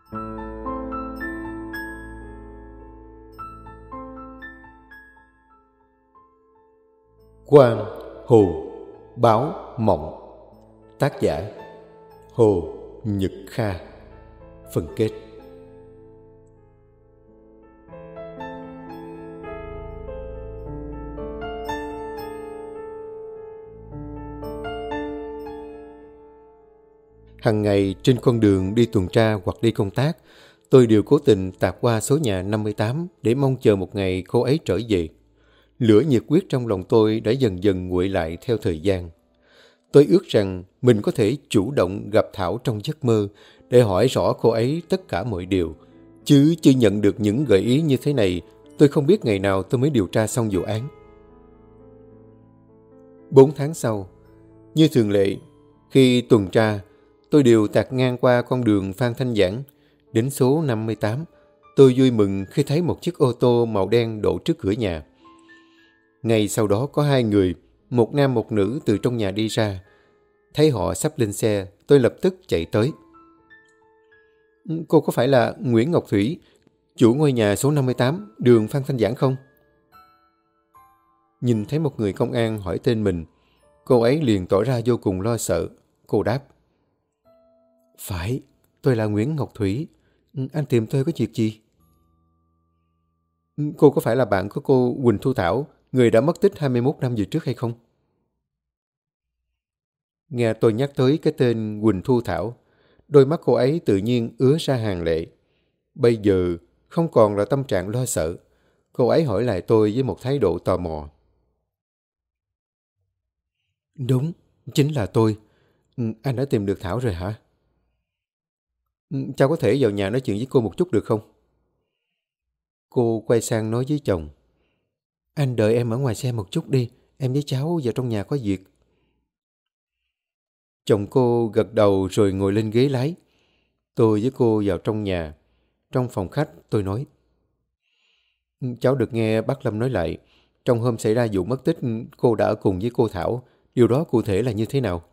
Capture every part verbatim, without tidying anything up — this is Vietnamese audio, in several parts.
Quan Hồ Báo Mộng. Tác giả Hồ Nhật Kha. Phần kết. Hằng ngày trên con đường đi tuần tra hoặc đi công tác, tôi đều cố tình tạt qua số nhà năm mươi tám để mong chờ một ngày cô ấy trở về. Lửa nhiệt huyết trong lòng tôi đã dần dần nguội lại theo thời gian. Tôi ước rằng mình có thể chủ động gặp Thảo trong giấc mơ để hỏi rõ cô ấy tất cả mọi điều. Chứ chưa nhận được những gợi ý như thế này, tôi không biết ngày nào tôi mới điều tra xong vụ án. Bốn tháng sau, như thường lệ, khi tuần tra, tôi đều tạt ngang qua con đường Phan Thanh Giảng. Đến số năm mươi tám, tôi vui mừng khi thấy một chiếc ô tô màu đen đổ trước cửa nhà. Ngay sau đó có hai người, một nam một nữ từ trong nhà đi ra. Thấy họ sắp lên xe, tôi lập tức chạy tới. Cô có phải là Nguyễn Ngọc Thủy, chủ ngôi nhà số năm mươi tám, đường Phan Thanh Giảng không? Nhìn thấy một người công an hỏi tên mình, cô ấy liền tỏ ra vô cùng lo sợ. Cô đáp: Phải, tôi là Nguyễn Ngọc Thủy. Anh tìm tôi có việc gì? Cô có phải là bạn của cô Huỳnh Thu Thảo, người đã mất tích hai mươi mốt năm về trước hay không? Nghe tôi nhắc tới cái tên Huỳnh Thu Thảo, đôi mắt cô ấy tự nhiên ứa ra hàng lệ. Bây giờ không còn là tâm trạng lo sợ. Cô ấy hỏi lại tôi với một thái độ tò mò. Đúng, chính là tôi. Anh đã tìm được Thảo rồi hả? Cháu có thể vào nhà nói chuyện với cô một chút được không? Cô quay sang nói với chồng: Anh đợi em ở ngoài xe một chút đi, em với cháu vào trong nhà có việc. Chồng cô gật đầu rồi ngồi lên ghế lái. Tôi với cô vào trong nhà. Trong phòng khách tôi nói: Cháu được nghe bác Lâm nói lại, trong hôm xảy ra vụ mất tích cô đã ở cùng với cô Thảo. Điều đó cụ thể là như thế nào?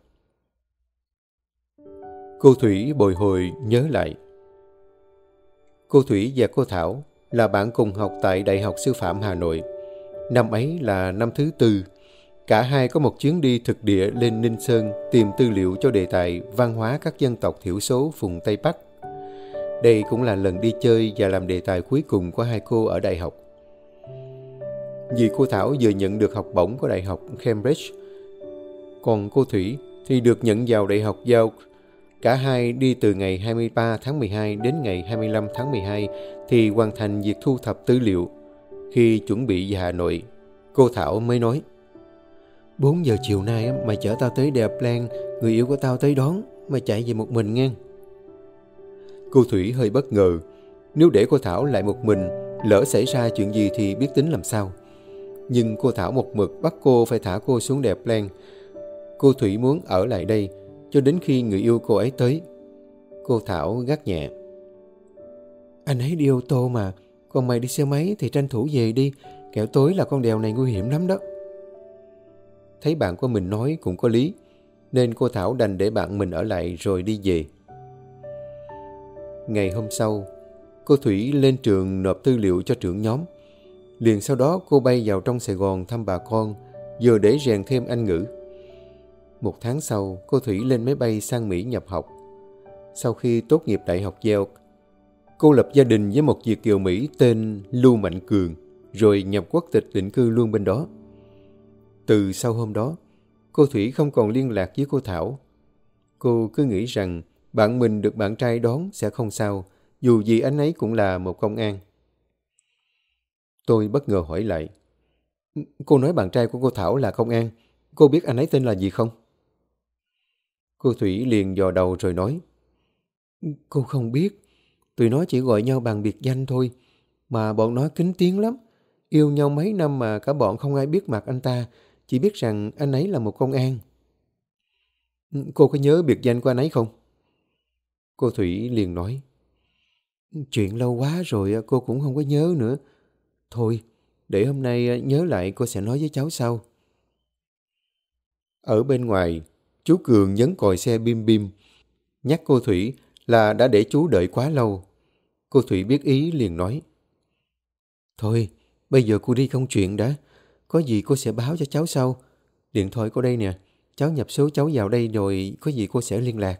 Cô Thủy bồi hồi nhớ lại. Cô Thủy và cô Thảo là bạn cùng học tại Đại học Sư phạm Hà Nội. Năm ấy là năm thứ tư. Cả hai có một chuyến đi thực địa lên Ninh Sơn tìm tư liệu cho đề tài văn hóa các dân tộc thiểu số vùng Tây Bắc. Đây cũng là lần đi chơi và làm đề tài cuối cùng của hai cô ở đại học. Vì cô Thảo vừa nhận được học bổng của Đại học Cambridge, còn cô Thủy thì được nhận vào Đại học Yale. Cả hai đi từ ngày hai mươi ba tháng mười hai đến ngày hai mươi lăm tháng mười hai thì hoàn thành việc thu thập tư liệu. Khi chuẩn bị về Hà Nội, cô Thảo mới nói: bốn giờ chiều nay mày chở tao tới Đèo Plan, người yêu của tao tới đón, mày chạy về một mình nghe. Cô Thủy hơi bất ngờ. Nếu để cô Thảo lại một mình, lỡ xảy ra chuyện gì thì biết tính làm sao. Nhưng cô Thảo một mực bắt cô phải thả cô xuống Đèo Plan. Cô Thủy muốn ở lại đây cho đến khi người yêu cô ấy tới. Cô Thảo gắt nhẹ: Anh ấy đi ô tô mà, còn mày đi xe máy thì tranh thủ về đi, kẻo tối là con đèo này nguy hiểm lắm đó. Thấy bạn của mình nói cũng có lý, nên cô Thảo đành để bạn mình ở lại rồi đi về. Ngày hôm sau, cô Thủy lên trường nộp tư liệu cho trưởng nhóm. Liền sau đó cô bay vào trong Sài Gòn thăm bà con, vừa để rèn thêm Anh ngữ. Một tháng sau, cô Thủy lên máy bay sang Mỹ nhập học. Sau khi tốt nghiệp Đại học Yale, cô lập gia đình với một Việt kiều Mỹ tên Lưu Mạnh Cường, rồi nhập quốc tịch định cư luôn bên đó. Từ sau hôm đó, cô Thủy không còn liên lạc với cô Thảo. Cô cứ nghĩ rằng bạn mình được bạn trai đón sẽ không sao, dù gì anh ấy cũng là một công an. Tôi bất ngờ hỏi lại: Cô nói bạn trai của cô Thảo là công an, cô biết anh ấy tên là gì không? Cô Thủy liền dò đầu rồi nói: Cô không biết, tụi nó chỉ gọi nhau bằng biệt danh thôi, mà bọn nó kín tiếng lắm. Yêu nhau mấy năm mà cả bọn không ai biết mặt anh ta, chỉ biết rằng anh ấy là một công an. Cô có nhớ biệt danh của anh ấy không? Cô Thủy liền nói: Chuyện lâu quá rồi cô cũng không có nhớ nữa. Thôi, để hôm nay nhớ lại cô sẽ nói với cháu sau. Ở bên ngoài, chú Cường nhấn còi xe bim bim, nhắc cô Thủy là đã để chú đợi quá lâu. Cô Thủy biết ý liền nói. Thôi, bây giờ cô đi công chuyện đã. Có gì cô sẽ báo cho cháu sau. Điện thoại cô đây nè. Cháu nhập số cháu vào đây rồi có gì cô sẽ liên lạc.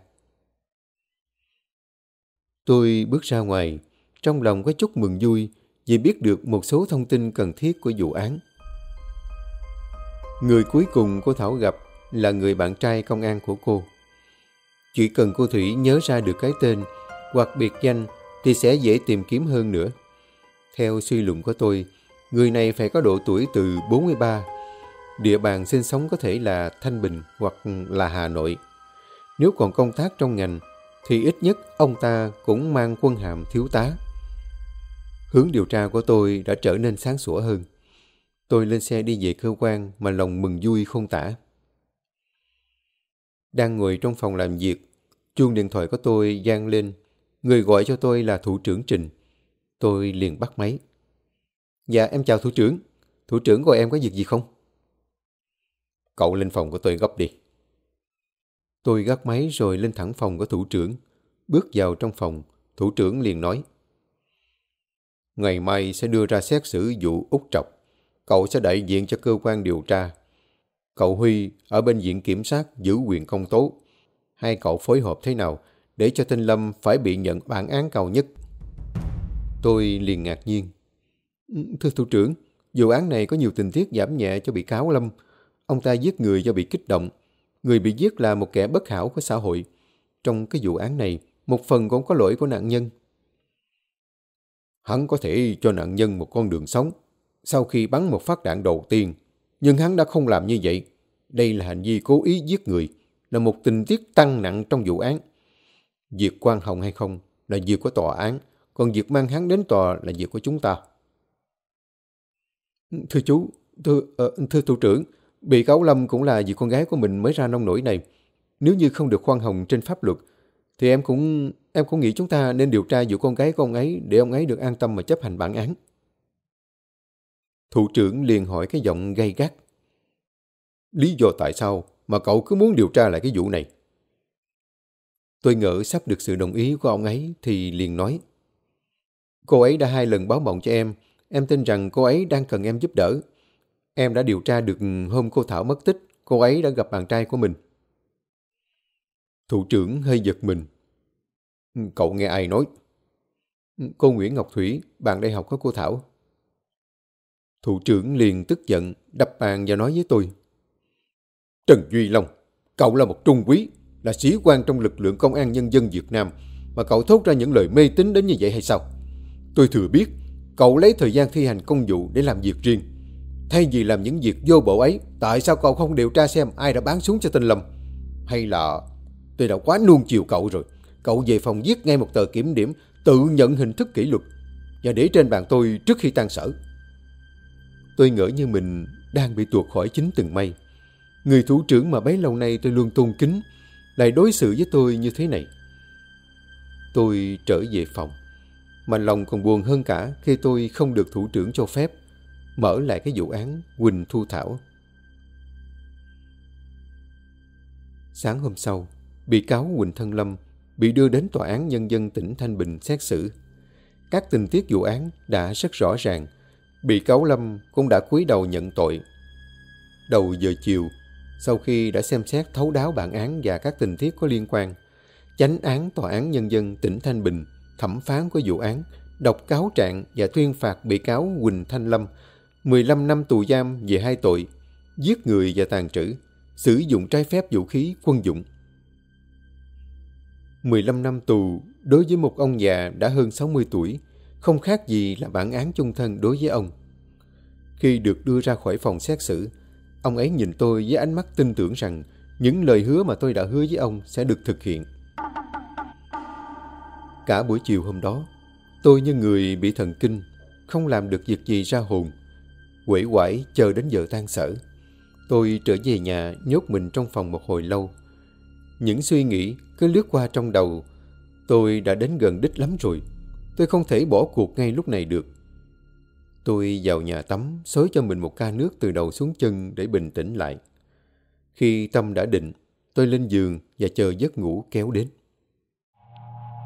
Tôi bước ra ngoài, trong lòng có chút mừng vui vì biết được một số thông tin cần thiết của vụ án. Người cuối cùng cô Thảo gặp là người bạn trai công an của cô. Chỉ cần cô Thủy nhớ ra được cái tên hoặc biệt danh thì sẽ dễ tìm kiếm hơn nữa. Theo suy luận của tôi, người này phải có độ tuổi từ bốn mươi ba. Địa bàn sinh sống có thể là Thanh Bình hoặc là Hà Nội. Nếu còn công tác trong ngành, thì ít nhất ông ta cũng mang quân hàm thiếu tá. Hướng điều tra của tôi đã trở nên sáng sủa hơn. Tôi lên xe đi về cơ quan mà lòng mừng vui không tả. Đang ngồi trong phòng làm việc, chuông điện thoại của tôi vang lên. Người gọi cho tôi là thủ trưởng Trình. Tôi liền bắt máy. Dạ, em chào thủ trưởng. Thủ trưởng gọi em có việc gì không? Cậu lên phòng của tôi gấp đi. Tôi gác máy rồi lên thẳng phòng của thủ trưởng. Bước vào trong phòng, thủ trưởng liền nói. Ngày mai sẽ đưa ra xét xử vụ Út Trọc. Cậu sẽ đại diện cho cơ quan điều tra. Cậu Huy ở bên viện kiểm sát giữ quyền công tố. Hai cậu phối hợp thế nào để cho tên Lâm phải bị nhận bản án cao nhất? Tôi liền ngạc nhiên. Thưa thủ trưởng, vụ án này có nhiều tình tiết giảm nhẹ cho bị cáo Lâm. Ông ta giết người do bị kích động. Người bị giết là một kẻ bất hảo của xã hội. Trong cái vụ án này, một phần cũng có lỗi của nạn nhân. Hắn có thể cho nạn nhân một con đường sống sau khi bắn một phát đạn đầu tiên. Nhưng hắn đã không làm như vậy. Đây là hành vi cố ý giết người, là một tình tiết tăng nặng trong vụ án. Việc khoan hồng hay không là việc của tòa án, còn việc mang hắn đến tòa là việc của chúng ta. Thưa chú, thưa, uh, thưa thủ trưởng, bị cáo Lâm cũng là vì con gái của mình mới ra nông nổi này. Nếu như không được khoan hồng trên pháp luật, thì em cũng em cũng nghĩ chúng ta nên điều tra vụ con gái của ông ấy để ông ấy được an tâm mà chấp hành bản án. Thủ trưởng liền hỏi cái giọng gay gắt. Lý do tại sao mà cậu cứ muốn điều tra lại cái vụ này? Tôi ngỡ sắp được sự đồng ý của ông ấy thì liền nói. Cô ấy đã hai lần báo mộng cho em. Em tin rằng cô ấy đang cần em giúp đỡ. Em đã điều tra được hôm cô Thảo mất tích, cô ấy đã gặp bạn trai của mình. Thủ trưởng hơi giật mình. Cậu nghe ai nói? Cô Nguyễn Ngọc Thủy, bạn đại học của cô Thảo. Thủ trưởng liền tức giận, đập bàn và nói với tôi. Trần Duy Long, cậu là một trung úy, là sĩ quan trong lực lượng công an nhân dân Việt Nam, mà cậu thốt ra những lời mê tín đến như vậy hay sao? Tôi thừa biết, cậu lấy thời gian thi hành công vụ để làm việc riêng. Thay vì làm những việc vô bổ ấy, tại sao cậu không điều tra xem ai đã bán súng cho tên Lâm? Hay là tôi đã quá nuông chiều cậu rồi? Cậu về phòng viết ngay một tờ kiểm điểm, tự nhận hình thức kỷ luật và để trên bàn tôi trước khi tan sở. Tôi ngỡ như mình đang bị tuột khỏi chính tầng mây. Người thủ trưởng mà bấy lâu nay tôi luôn tôn kính lại đối xử với tôi như thế này. Tôi trở về phòng, mà lòng còn buồn hơn cả khi tôi không được thủ trưởng cho phép mở lại cái vụ án Huỳnh Thu Thảo. Sáng hôm sau, bị cáo Huỳnh Thân Lâm bị đưa đến Tòa án Nhân dân tỉnh Thanh Bình xét xử. Các tình tiết vụ án đã rất rõ ràng. Bị cáo Lâm cũng đã cúi đầu nhận tội. Đầu giờ chiều, sau khi đã xem xét thấu đáo bản án và các tình tiết có liên quan, Chánh án Tòa án Nhân dân tỉnh Thanh Bình, thẩm phán của vụ án, đọc cáo trạng và tuyên phạt bị cáo Huỳnh Thanh Lâm mười lăm năm tù giam về hai tội giết người và tàn trữ, sử dụng trái phép vũ khí quân dụng. mười lăm năm tù đối với một ông già đã hơn sáu mươi tuổi, không khác gì là bản án chung thân đối với ông. Khi được đưa ra khỏi phòng xét xử, ông ấy nhìn tôi với ánh mắt tin tưởng rằng những lời hứa mà tôi đã hứa với ông sẽ được thực hiện. Cả buổi chiều hôm đó, tôi như người bị thần kinh, không làm được việc gì ra hồn. Uể oải chờ đến giờ tan sở. Tôi trở về nhà nhốt mình trong phòng một hồi lâu. Những suy nghĩ cứ lướt qua trong đầu. Tôi đã đến gần đích lắm rồi. Tôi không thể bỏ cuộc ngay lúc này được. Tôi vào nhà tắm, xối cho mình một ca nước từ đầu xuống chân để bình tĩnh lại. Khi tâm đã định, tôi lên giường và chờ giấc ngủ kéo đến.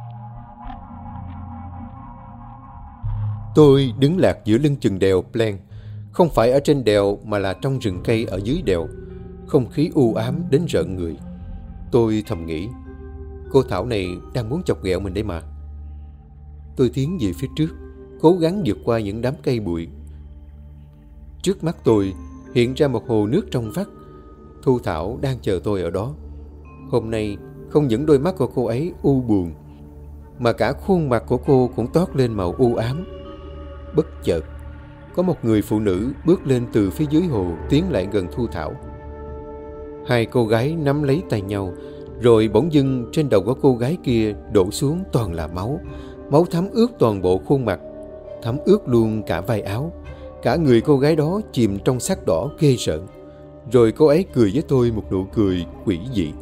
Tôi đứng lạc giữa lưng chừng đèo Plan, không phải ở trên đèo mà là trong rừng cây ở dưới đèo. Không khí u ám đến rợn người. Tôi thầm nghĩ, cô Thảo này đang muốn chọc ghẹo mình đấy mà. Tôi tiến về phía trước, cố gắng vượt qua những đám cây bụi. Trước mắt tôi hiện ra một hồ nước trong vắt. Thu Thảo đang chờ tôi ở đó. Hôm nay không những đôi mắt của cô ấy u buồn, mà cả khuôn mặt của cô cũng toát lên màu u ám. Bất chợt, có một người phụ nữ bước lên từ phía dưới hồ, tiến lại gần Thu Thảo. Hai cô gái nắm lấy tay nhau, rồi bỗng dưng trên đầu của cô gái kia đổ xuống toàn là máu. Máu thấm ướt toàn bộ khuôn mặt, thấm ướt luôn cả vai áo. Cả người cô gái đó chìm trong sắc đỏ ghê rợn. Rồi cô ấy cười với tôi một nụ cười quỷ dị.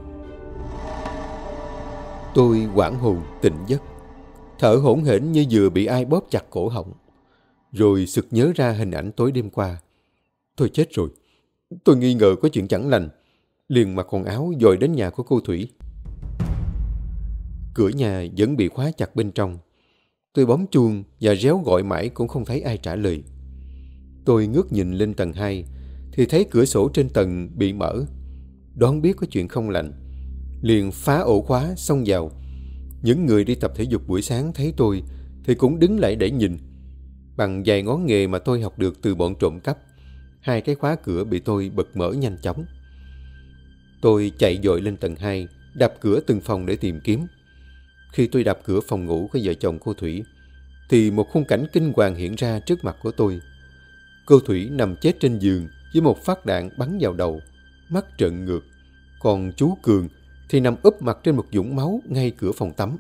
Tôi hoảng hồn tỉnh giấc, thở hổn hển như vừa bị ai bóp chặt cổ họng. Rồi sực nhớ ra hình ảnh tối đêm qua. Tôi chết rồi. Tôi nghi ngờ có chuyện chẳng lành, liền mặc quần áo dội đến nhà của cô Thủy. Cửa nhà vẫn bị khóa chặt bên trong. Tôi bấm chuông và réo gọi mãi cũng không thấy ai trả lời. Tôi ngước nhìn lên tầng hai thì thấy cửa sổ trên tầng bị mở. Đoán biết có chuyện không lành, liền phá ổ khóa xông vào. Những người đi tập thể dục buổi sáng thấy tôi thì cũng đứng lại để nhìn. Bằng vài ngón nghề mà tôi học được từ bọn trộm cắp, hai cái khóa cửa bị tôi bật mở nhanh chóng. Tôi chạy vội lên tầng hai, đập cửa từng phòng để tìm kiếm. Khi tôi đập cửa phòng ngủ của vợ chồng cô Thủy, thì một khung cảnh kinh hoàng hiện ra trước mặt của tôi. Cô Thủy nằm chết trên giường với một phát đạn bắn vào đầu, mắt trợn ngược. Còn chú Cường thì nằm úp mặt trên một vũng máu ngay cửa phòng tắm.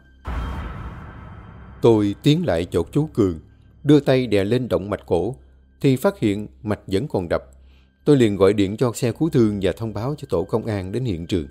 Tôi tiến lại chỗ chú Cường, đưa tay đè lên động mạch cổ, thì phát hiện mạch vẫn còn đập. Tôi liền gọi điện cho xe cứu thương và thông báo cho tổ công an đến hiện trường.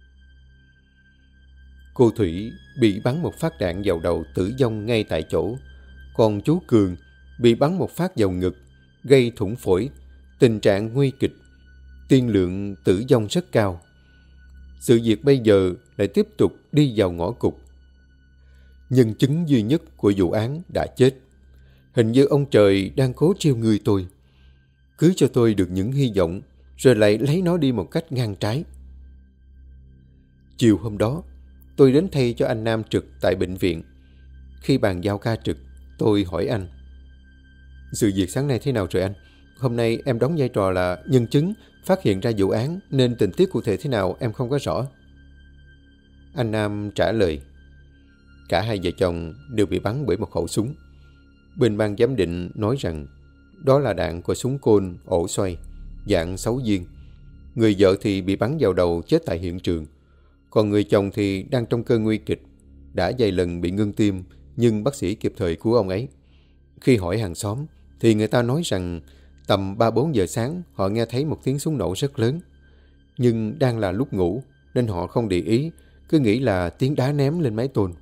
Cô Thủy bị bắn một phát đạn vào đầu tử vong ngay tại chỗ. Còn chú Cường bị bắn một phát vào ngực, gây thủng phổi, tình trạng nguy kịch, tiên lượng tử vong rất cao. Sự việc bây giờ lại tiếp tục đi vào ngõ cụt. Nhân chứng duy nhất của vụ án đã chết. Hình như ông trời đang cố trêu người tôi, cứ cho tôi được những hy vọng, rồi lại lấy nó đi một cách ngang trái. Chiều hôm đó, tôi đến thay cho anh Nam trực tại bệnh viện. Khi bàn giao ca trực, tôi hỏi anh: sự việc sáng nay thế nào rồi anh? Hôm nay em đóng vai trò là nhân chứng phát hiện ra vụ án, nên tình tiết cụ thể thế nào em không có rõ. Anh Nam trả lời: cả hai vợ chồng đều bị bắn bởi một khẩu súng. Bên ban giám định nói rằng đó là đạn của súng côn ổ xoay, dạng sáu viên. Người vợ thì bị bắn vào đầu chết tại hiện trường. Còn người chồng thì đang trong cơn nguy kịch, đã vài lần bị ngưng tim, nhưng bác sĩ kịp thời cứu ông ấy. Khi hỏi hàng xóm thì người ta nói rằng tầm ba bốn giờ sáng họ nghe thấy một tiếng súng nổ rất lớn. Nhưng đang là lúc ngủ nên họ không để ý, cứ nghĩ là tiếng đá ném lên mái tôn.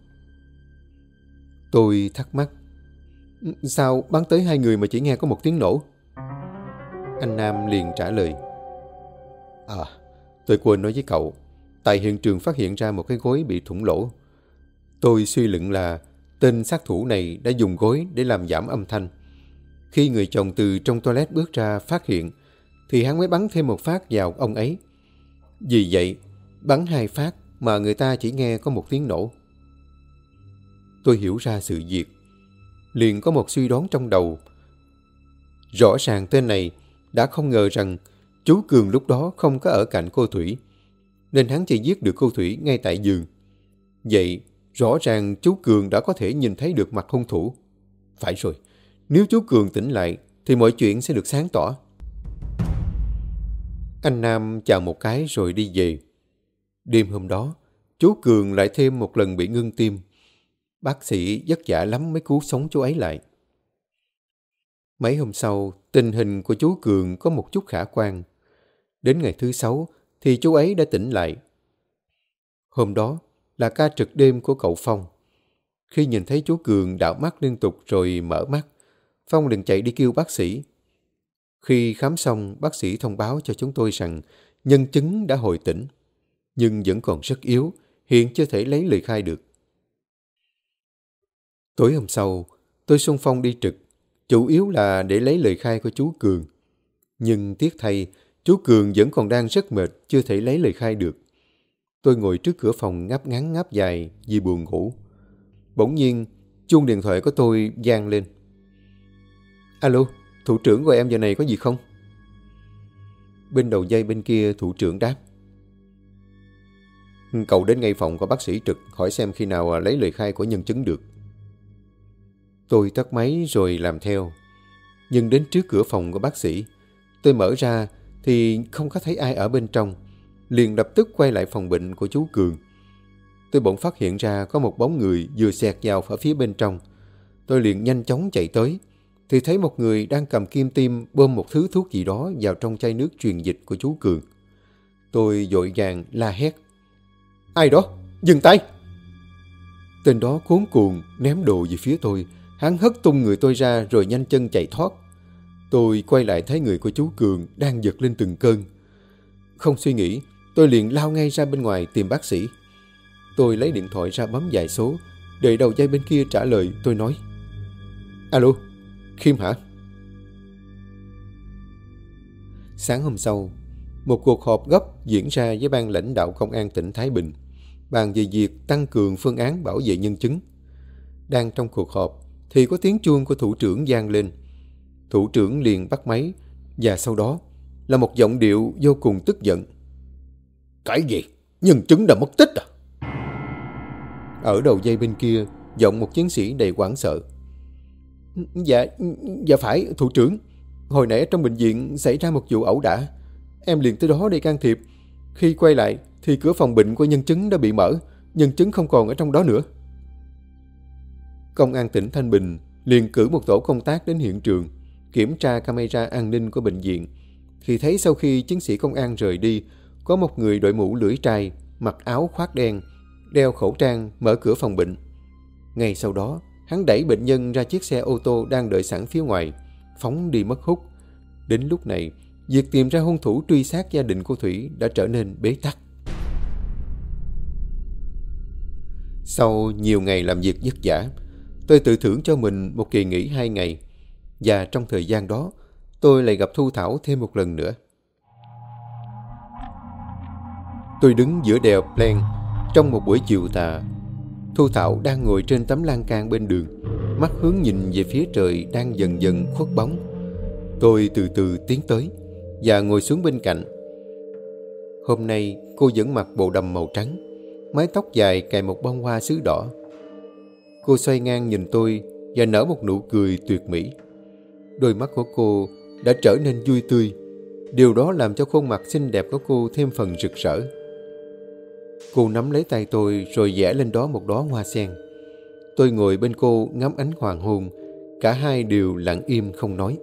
Tôi thắc mắc: sao bắn tới hai người mà chỉ nghe có một tiếng nổ? Anh Nam liền trả lời: à, tôi quên nói với cậu, tại hiện trường phát hiện ra một cái gối bị thủng lỗ. Tôi suy luận là tên sát thủ này đã dùng gối để làm giảm âm thanh. Khi người chồng từ trong toilet bước ra phát hiện, thì hắn mới bắn thêm một phát vào ông ấy. Vì vậy, bắn hai phát mà người ta chỉ nghe có một tiếng nổ. Tôi hiểu ra sự việc, liền có một suy đoán trong đầu. Rõ ràng tên này đã không ngờ rằng chú Cường lúc đó không có ở cạnh cô Thủy, nên hắn chỉ giết được cô Thủy ngay tại giường. Vậy, rõ ràng chú Cường đã có thể nhìn thấy được mặt hung thủ. Phải rồi, nếu chú Cường tỉnh lại thì mọi chuyện sẽ được sáng tỏ. Anh Nam chào một cái rồi đi về. Đêm hôm đó, chú Cường lại thêm một lần bị ngưng tim. Bác sĩ vất vả lắm mới cứu sống chú ấy lại. Mấy hôm sau, tình hình của chú Cường có một chút khả quan. Đến ngày thứ sáu thì chú ấy đã tỉnh lại. Hôm đó là ca trực đêm của cậu Phong. Khi nhìn thấy chú Cường đảo mắt liên tục rồi mở mắt, Phong liền chạy đi kêu bác sĩ. Khi khám xong, bác sĩ thông báo cho chúng tôi rằng nhân chứng đã hồi tỉnh, nhưng vẫn còn rất yếu, hiện chưa thể lấy lời khai được. Tối hôm sau, tôi xung phong đi trực. chủ yếu là để lấy lời khai của chú Cường. Nhưng tiếc thay, chú Cường vẫn còn đang rất mệt, chưa thể lấy lời khai được. Tôi ngồi trước cửa phòng ngáp ngắn ngáp dài vì buồn ngủ. Bỗng nhiên, chuông điện thoại của tôi vang lên. Alo, thủ trưởng gọi em giờ này có gì không? Bên đầu dây bên kia thủ trưởng đáp. Cậu đến ngay phòng của bác sĩ Trực hỏi xem khi nào lấy lời khai của nhân chứng được. Tôi tắt máy rồi làm theo. Nhưng đến trước cửa phòng của bác sĩ, tôi mở ra thì không có thấy ai ở bên trong. Liền lập tức quay lại phòng bệnh của chú Cường. Tôi bỗng phát hiện ra có một bóng người vừa xẹt vào ở phía bên trong. Tôi liền nhanh chóng chạy tới, thì thấy một người đang cầm kim tiêm bơm một thứ thuốc gì đó vào trong chai nước truyền dịch của chú Cường. Tôi vội vàng la hét. Ai đó? Dừng tay! Tên đó cuống cuồng ném đồ về phía tôi. Hắn hất tung người tôi ra rồi nhanh chân chạy thoát. Tôi quay lại thấy người của chú Cường đang giật lên từng cơn. Không suy nghĩ, tôi liền lao ngay ra bên ngoài tìm bác sĩ. Tôi lấy điện thoại ra bấm vài số. Đợi đầu dây bên kia trả lời, tôi nói. Alo, Khiêm hả? Sáng hôm sau, một cuộc họp gấp diễn ra với ban lãnh đạo công an tỉnh Thái Bình, bàn về việc tăng cường phương án bảo vệ nhân chứng. Đang trong cuộc họp thì có tiếng chuông của thủ trưởng vang lên. Thủ trưởng liền bắt máy, và sau đó là một giọng điệu vô cùng tức giận. Cái gì? Nhân chứng đã mất tích à? Ở đầu dây bên kia, giọng một chiến sĩ đầy hoảng sợ. Dạ, dạ phải, thủ trưởng. Hồi nãy trong bệnh viện xảy ra một vụ ẩu đả. Em liền tới đó để can thiệp. Khi quay lại thì cửa phòng bệnh của nhân chứng đã bị mở. Nhân chứng không còn ở trong đó nữa. Công an tỉnh Thanh Bình liền cử một tổ công tác đến hiện trường, kiểm tra camera an ninh của bệnh viện. Thì thấy sau khi chiến sĩ công an rời đi, có một người đội mũ lưỡi trai, mặc áo khoác đen, đeo khẩu trang, mở cửa phòng bệnh. Ngay sau đó, hắn đẩy bệnh nhân ra chiếc xe ô tô đang đợi sẵn phía ngoài, phóng đi mất hút. Đến lúc này, việc tìm ra hung thủ truy sát gia đình của Thủy đã trở nên bế tắc. Sau nhiều ngày làm việc vất vả, tôi tự thưởng cho mình một kỳ nghỉ hai ngày. Và trong thời gian đó, tôi lại gặp Thu Thảo thêm một lần nữa. Tôi đứng giữa đèo Plan trong một buổi chiều tà. Thu Thảo đang ngồi trên tấm lan can bên đường, mắt hướng nhìn về phía trời đang dần dần khuất bóng. Tôi từ từ tiến tới và ngồi xuống bên cạnh. Hôm nay cô vẫn mặc bộ đầm màu trắng, mái tóc dài cài một bông hoa sứ đỏ. Cô xoay ngang nhìn tôi và nở một nụ cười tuyệt mỹ. Đôi mắt của cô đã trở nên vui tươi. Điều đó làm cho khuôn mặt xinh đẹp của cô thêm phần rực rỡ. Cô nắm lấy tay tôi rồi vẽ lên đó một đóa hoa sen. Tôi ngồi bên cô ngắm ánh hoàng hôn. Cả hai đều lặng im không nói.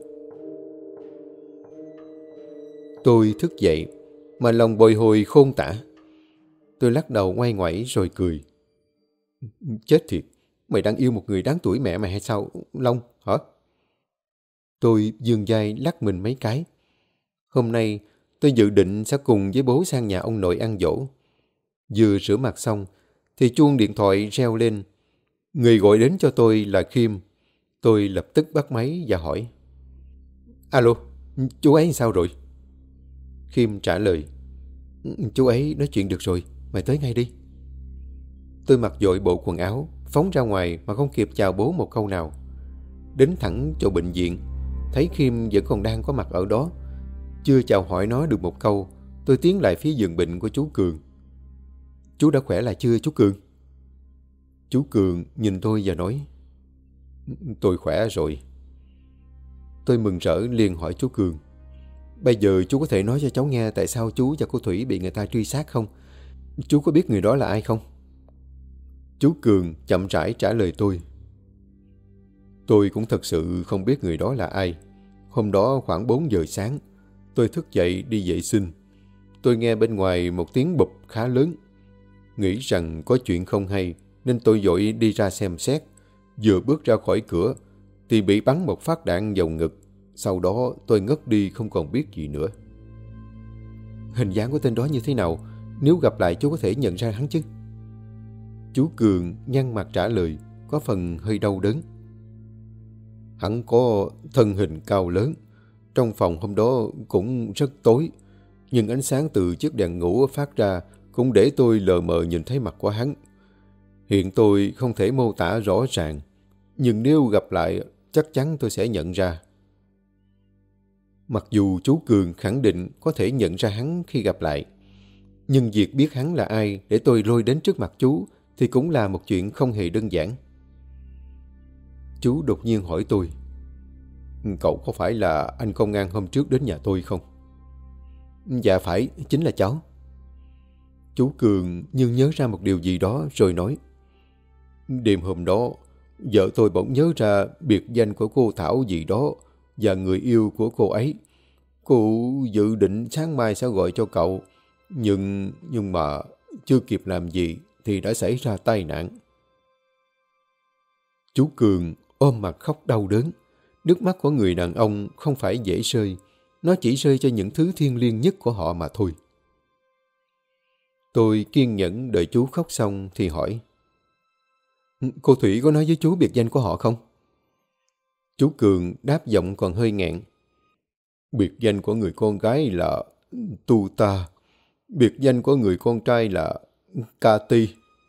Tôi thức dậy mà lòng bồi hồi khôn tả. Tôi lắc đầu ngoay ngoẩy rồi cười. Chết thiệt, mày đang yêu một người đáng tuổi mẹ mày hay sao, Long, hả? Tôi giương vai lắc mình mấy cái. Hôm nay tôi dự định sẽ cùng với bố sang nhà ông nội ăn dỗ. Vừa rửa mặt xong thì chuông điện thoại reo lên. Người gọi đến cho tôi là Khiêm. Tôi lập tức bắt máy và hỏi. Alo, chú ấy sao rồi? Khiêm trả lời. Chú ấy nói chuyện được rồi, mày tới ngay đi. Tôi mặc vội bộ quần áo, phóng ra ngoài mà không kịp chào bố một câu nào. Đến thẳng chỗ bệnh viện, thấy Khiêm vẫn còn đang có mặt ở đó. Chưa chào hỏi nó được một câu, tôi tiến lại phía giường bệnh của chú Cường. Chú đã khỏe lại chưa chú Cường? Chú Cường nhìn tôi và nói. Tôi khỏe rồi. Tôi mừng rỡ liền hỏi chú Cường. Bây giờ chú có thể nói cho cháu nghe tại sao chú và cô Thủy bị người ta truy sát không? Chú có biết người đó là ai không? Chú Cường chậm rãi trả lời tôi. Tôi cũng thật sự không biết người đó là ai. Hôm đó khoảng bốn giờ sáng, tôi thức dậy đi vệ sinh. Tôi nghe bên ngoài một tiếng bụp khá lớn. Nghĩ rằng có chuyện không hay nên tôi vội đi ra xem xét. Vừa bước ra khỏi cửa thì bị bắn một phát đạn vào ngực. Sau đó tôi ngất đi không còn biết gì nữa. Hình dáng của tên đó như thế nào? Nếu gặp lại chú có thể nhận ra hắn chứ? Chú Cường nhăn mặt trả lời, có phần hơi đau đớn. Hắn có thân hình cao lớn. Trong phòng hôm đó cũng rất tối, nhưng ánh sáng từ chiếc đèn ngủ phát ra cũng để tôi lờ mờ nhìn thấy mặt của hắn. Hiện tôi không thể mô tả rõ ràng, nhưng nếu gặp lại chắc chắn tôi sẽ nhận ra. Mặc dù chú Cường khẳng định có thể nhận ra hắn khi gặp lại, nhưng việc biết hắn là ai để tôi lôi đến trước mặt chú thì cũng là một chuyện không hề đơn giản. Chú đột nhiên hỏi tôi, cậu có phải là anh công an hôm trước đến nhà tôi không? Dạ phải, chính là cháu. Chú Cường như nhớ ra một điều gì đó rồi nói, đêm hôm đó, vợ tôi bỗng nhớ ra biệt danh của cô Thảo gì đó và người yêu của cô ấy. Cô dự định sáng mai sẽ gọi cho cậu, nhưng nhưng mà chưa kịp làm gì thì đã xảy ra tai nạn. Chú Cường ôm mặt khóc đau đớn. Nước mắt của người đàn ông không phải dễ rơi, nó chỉ rơi cho những thứ thiêng liêng nhất của họ mà thôi. Tôi kiên nhẫn đợi chú khóc xong thì hỏi, cô Thủy có nói với chú biệt danh của họ không? Chú Cường đáp giọng còn hơi nghẹn, biệt danh của người con gái là Tu Ta, biệt danh của người con trai là Cati.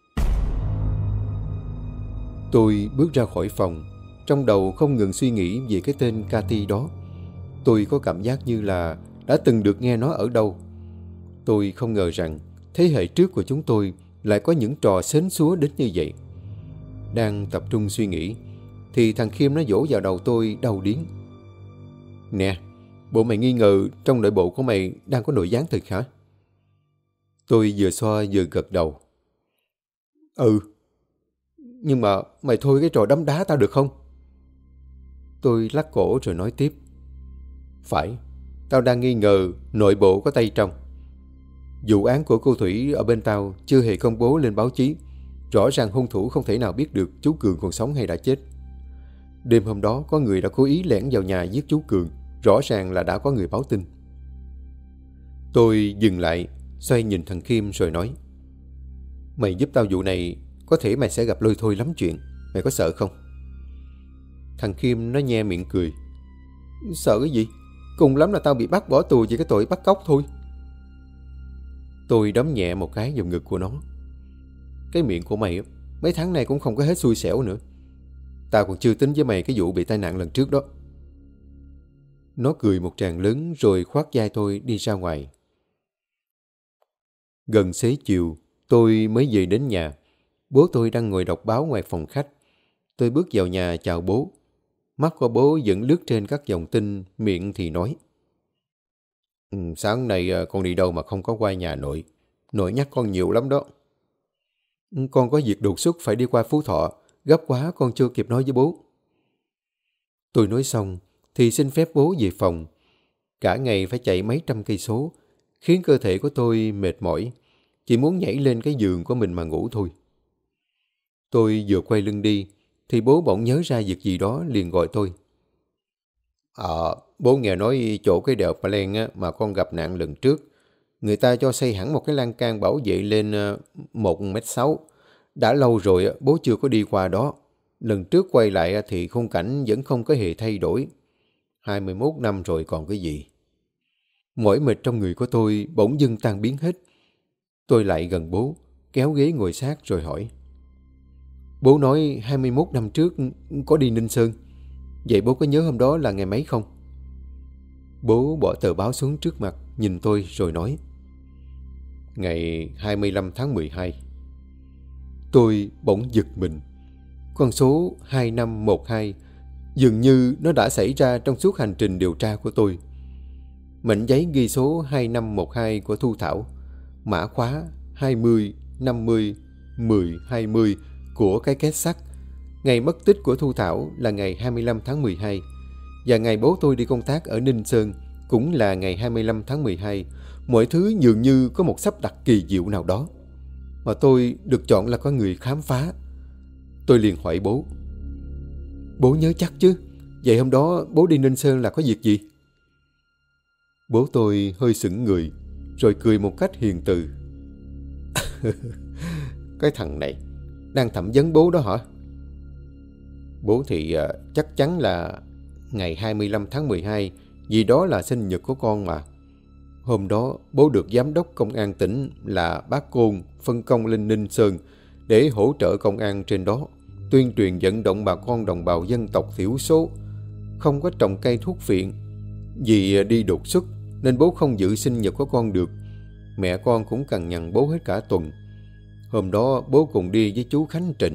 Tôi bước ra khỏi phòng, trong đầu không ngừng suy nghĩ về cái tên Cati đó. Tôi có cảm giác như là đã từng được nghe nó ở đâu. Tôi không ngờ rằng thế hệ trước của chúng tôi lại có những trò sến súa đến như vậy. Đang tập trung suy nghĩ thì thằng Khiêm nó vỗ vào đầu tôi đau điếng. Nè, bộ mày nghi ngờ trong nội bộ của mày đang có nội gián thực hả? Tôi vừa xoa vừa gật đầu. Ừ, nhưng mà mày thôi cái trò đấm đá tao được không? Tôi lắc cổ rồi nói tiếp. Phải, tao đang nghi ngờ nội bộ có tay trong. Vụ án của cô Thủy ở bên tao chưa hề công bố lên báo chí. Rõ ràng hung thủ không thể nào biết được chú Cường còn sống hay đã chết. Đêm hôm đó có người đã cố ý lẻn vào nhà giết chú Cường. Rõ ràng là đã có người báo tin. Tôi dừng lại, xoay nhìn thằng Kim rồi nói, mày giúp tao vụ này, có thể mày sẽ gặp lôi thôi lắm chuyện. Mày có sợ không? Thằng Kim nó nhe miệng cười. Sợ cái gì? Cùng lắm là tao bị bắt bỏ tù vì cái tội bắt cóc thôi. Tôi đấm nhẹ một cái vào ngực của nó. Cái miệng của mày mấy tháng này cũng không có hết xui xẻo nữa. Tao còn chưa tính với mày cái vụ bị tai nạn lần trước đó. Nó cười một tràng lớn rồi khoác vai tôi đi ra ngoài. Gần xế chiều, tôi mới về đến nhà. Bố tôi đang ngồi đọc báo ngoài phòng khách. Tôi bước vào nhà chào bố. Mắt của bố vẫn lướt trên các dòng tin, miệng thì nói. Ừ, sáng nay con đi đâu mà không có qua nhà nội. Nội nhắc con nhiều lắm đó. Con có việc đột xuất phải đi qua Phú Thọ. Gấp quá con chưa kịp nói với bố. Tôi nói xong thì xin phép bố về phòng. Cả ngày phải chạy mấy trăm cây số, khiến cơ thể của tôi mệt mỏi. Chỉ muốn nhảy lên cái giường của mình mà ngủ thôi. Tôi vừa quay lưng đi thì bố bỗng nhớ ra việc gì đó liền gọi tôi. Ờ, bố nghe nói chỗ cái đèo Palen á, mà con gặp nạn lần trước. Người ta cho xây hẳn một cái lan can bảo vệ lên một mét sáu. Đã lâu rồi bố chưa có đi qua đó. Lần trước quay lại thì khung cảnh vẫn không có hề thay đổi. hai mươi mốt năm rồi còn cái gì. Mỏi mệt trong người của tôi bỗng dưng tan biến hết. Tôi lại gần bố, kéo ghế ngồi sát rồi hỏi. Bố nói hai mươi mốt năm trước có đi Ninh Sơn. Vậy bố có nhớ hôm đó là ngày mấy không? Bố bỏ tờ báo xuống trước mặt, nhìn tôi rồi nói. Ngày hai mươi lăm tháng mười hai. Tôi bỗng giật mình. Con số hai năm một hai dường như nó đã xảy ra trong suốt hành trình điều tra của tôi. Mảnh giấy ghi số hai năm một hai của Thu Thảo, mã khóa hai mươi, năm mươi, mười, hai mươi của cái két sắt. Ngày mất tích của Thu Thảo là ngày hai mươi lăm tháng mười hai. Và ngày bố tôi đi công tác ở Ninh Sơn cũng là ngày hai mươi lăm tháng mười hai. Mọi thứ dường như có một sắp đặt kỳ diệu nào đó, mà tôi được chọn là con người khám phá. Tôi liền hỏi bố. Bố nhớ chắc chứ? Vậy hôm đó bố đi Ninh Sơn là có việc gì? Bố tôi hơi sững người, rồi cười một cách hiền từ. Cái thằng này đang thẩm vấn bố đó hả? Bố thì uh, chắc chắn là ngày hai mươi lăm tháng mười hai, vì đó là sinh nhật của con mà. Hôm đó bố được giám đốc công an tỉnh là bác Côn phân công lên Ninh Sơn để hỗ trợ công an trên đó, tuyên truyền vận động bà con đồng bào dân tộc thiểu số không có trồng cây thuốc phiện. Vì đi đột xuất nên bố không dự sinh nhật của con được. Mẹ con cũng cằn nhằn bố hết cả tuần. Hôm đó bố cùng đi với chú Khánh Trình.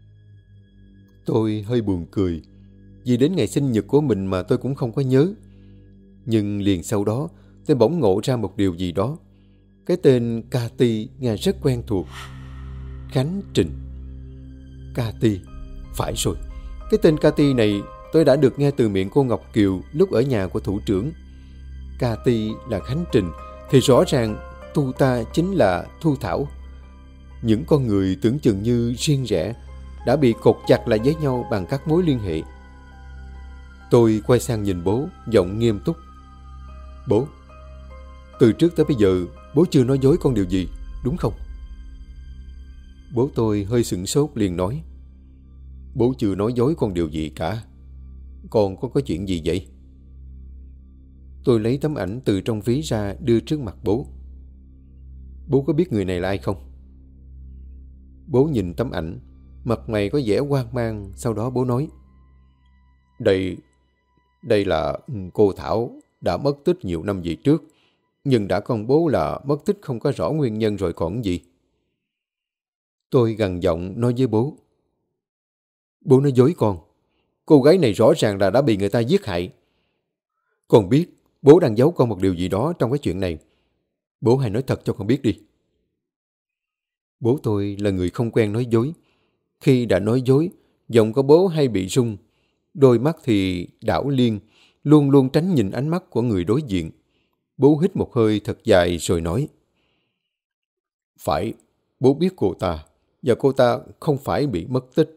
Tôi hơi buồn cười, vì đến ngày sinh nhật của mình mà tôi cũng không có nhớ. Nhưng liền sau đó tôi bỗng ngộ ra một điều gì đó. Cái tên Cathy nghe rất quen thuộc. Khánh Trình. Cathy. Phải rồi, cái tên Cathy này tôi đã được nghe từ miệng cô Ngọc Kiều lúc ở nhà của thủ trưởng. Cathy là Khánh Trình thì rõ ràng tu ta chính là Thu Thảo. Những con người tưởng chừng như riêng rẽ đã bị cột chặt lại với nhau bằng các mối liên hệ. Tôi quay sang nhìn bố, giọng nghiêm túc. Bố, từ trước tới bây giờ bố chưa nói dối con điều gì, đúng không? Bố tôi hơi sửng sốt liền nói. Bố chưa nói dối con điều gì cả. Con có có chuyện gì vậy? Tôi lấy tấm ảnh từ trong ví ra đưa trước mặt bố. Bố có biết người này là ai không? Bố nhìn tấm ảnh, mặt mày có vẻ hoang mang, sau đó bố nói. Đây, đây là cô Thảo đã mất tích nhiều năm về trước, nhưng đã công bố là mất tích không có rõ nguyên nhân rồi còn gì. Tôi gằn giọng nói với bố. Bố nói dối con. Cô gái này rõ ràng là đã bị người ta giết hại. Con biết bố đang giấu con một điều gì đó trong cái chuyện này. Bố hãy nói thật cho con biết đi. Bố tôi là người không quen nói dối. Khi đã nói dối, giọng của bố hay bị rung. Đôi mắt thì đảo liên, luôn luôn tránh nhìn ánh mắt của người đối diện. Bố hít một hơi thật dài rồi nói. Phải, bố biết cô ta, và cô ta không phải bị mất tích.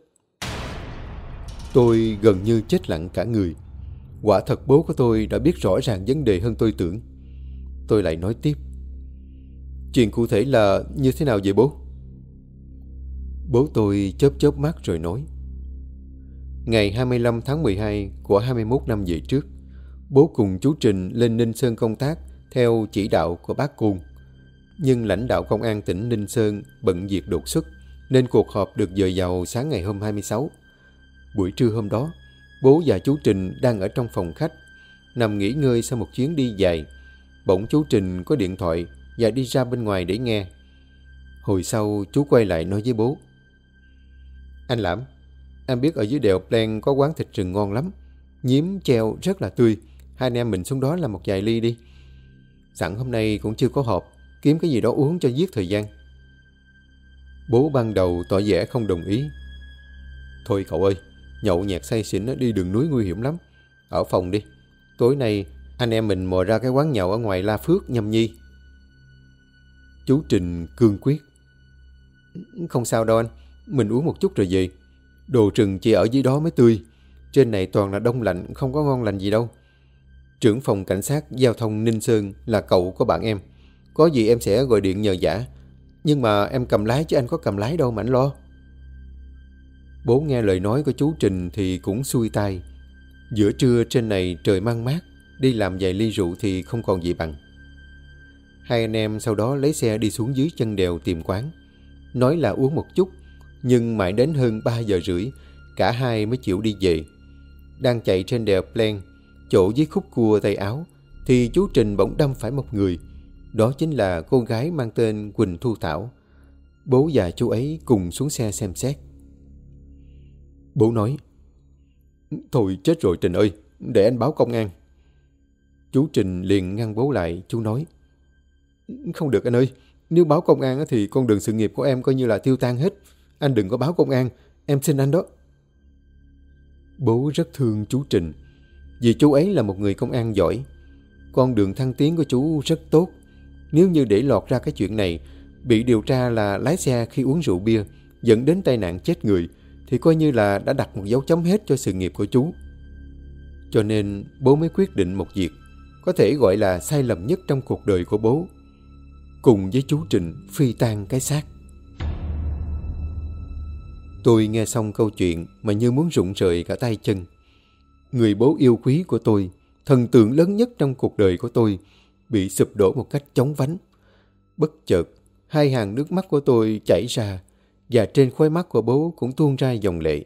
Tôi gần như chết lặng cả người. Quả thật bố của tôi đã biết rõ ràng vấn đề hơn tôi tưởng. Tôi lại nói tiếp. Chuyện cụ thể là như thế nào vậy bố? Bố tôi chớp chớp mắt rồi nói. Ngày hai mươi lăm tháng mười hai của hai mươi mốt năm về trước, bố cùng chú Trình lên Ninh Sơn công tác theo chỉ đạo của bác Côn. Nhưng lãnh đạo công an tỉnh Ninh Sơn bận việc đột xuất, nên cuộc họp được dời vào sáng ngày hôm hai mươi sáu. Buổi trưa hôm đó, bố và chú Trình đang ở trong phòng khách, nằm nghỉ ngơi sau một chuyến đi dài. Bỗng chú Trình có điện thoại và đi ra bên ngoài để nghe. Hồi sau chú quay lại nói với bố. Anh Lãm, em biết ở dưới đèo Plen có quán thịt rừng ngon lắm. Nhím treo rất là tươi. Hai anh em mình xuống đó làm một vài ly đi. Sẵn hôm nay cũng chưa có họp, kiếm cái gì đó uống cho giết thời gian. Bố ban đầu tỏ vẻ không đồng ý. Thôi cậu ơi, nhậu nhẹt say xỉn đi đường núi nguy hiểm lắm. Ở phòng đi. Tối nay anh em mình mò ra cái quán nhậu ở ngoài La Phước nhâm nhi. Chú Trình cương quyết. Không sao đâu anh, mình uống một chút rồi về. Đồ rừng chỉ ở dưới đó mới tươi. Trên này toàn là đông lạnh, không có ngon lành gì đâu. Trưởng phòng cảnh sát giao thông Ninh Sơn là cậu của bạn em. Có gì em sẽ gọi điện nhờ vả. Nhưng mà em cầm lái chứ anh có cầm lái đâu mà anh lo. Bố nghe lời nói của chú Trình thì cũng xuôi tai. Giữa trưa trên này trời mang mát, đi làm vài ly rượu thì không còn gì bằng. Hai anh em sau đó lấy xe đi xuống dưới chân đèo tìm quán. Nói là uống một chút, nhưng mãi đến hơn ba giờ rưỡi, cả hai mới chịu đi về. Đang chạy trên đèo Plen, chỗ dưới khúc cua tay áo, thì chú Trình bỗng đâm phải một người. Đó chính là cô gái mang tên Quỳnh Thu Thảo. Bố và chú ấy cùng xuống xe xem xét. Bố nói. Thôi chết rồi Trình ơi, để anh báo công an. Chú Trình liền ngăn bố lại, chú nói. Không được anh ơi, nếu báo công an thì con đường sự nghiệp của em coi như là tiêu tan hết. Anh đừng có báo công an, em xin anh đó. Bố rất thương chú Trình, vì chú ấy là một người công an giỏi. Con đường thăng tiến của chú rất tốt. Nếu như để lọt ra cái chuyện này, bị điều tra là lái xe khi uống rượu bia, dẫn đến tai nạn chết người, thì coi như là đã đặt một dấu chấm hết cho sự nghiệp của chú. Cho nên bố mới quyết định một việc, có thể gọi là sai lầm nhất trong cuộc đời của bố. Cùng với chú Trình phi tan cái xác. Tôi nghe xong câu chuyện mà như muốn rụng rời cả tay chân. Người bố yêu quý của tôi, thần tượng lớn nhất trong cuộc đời của tôi, bị sụp đổ một cách chóng vánh. Bất chợt, hai hàng nước mắt của tôi chảy ra, và trên khóe mắt của bố cũng tuôn ra dòng lệ.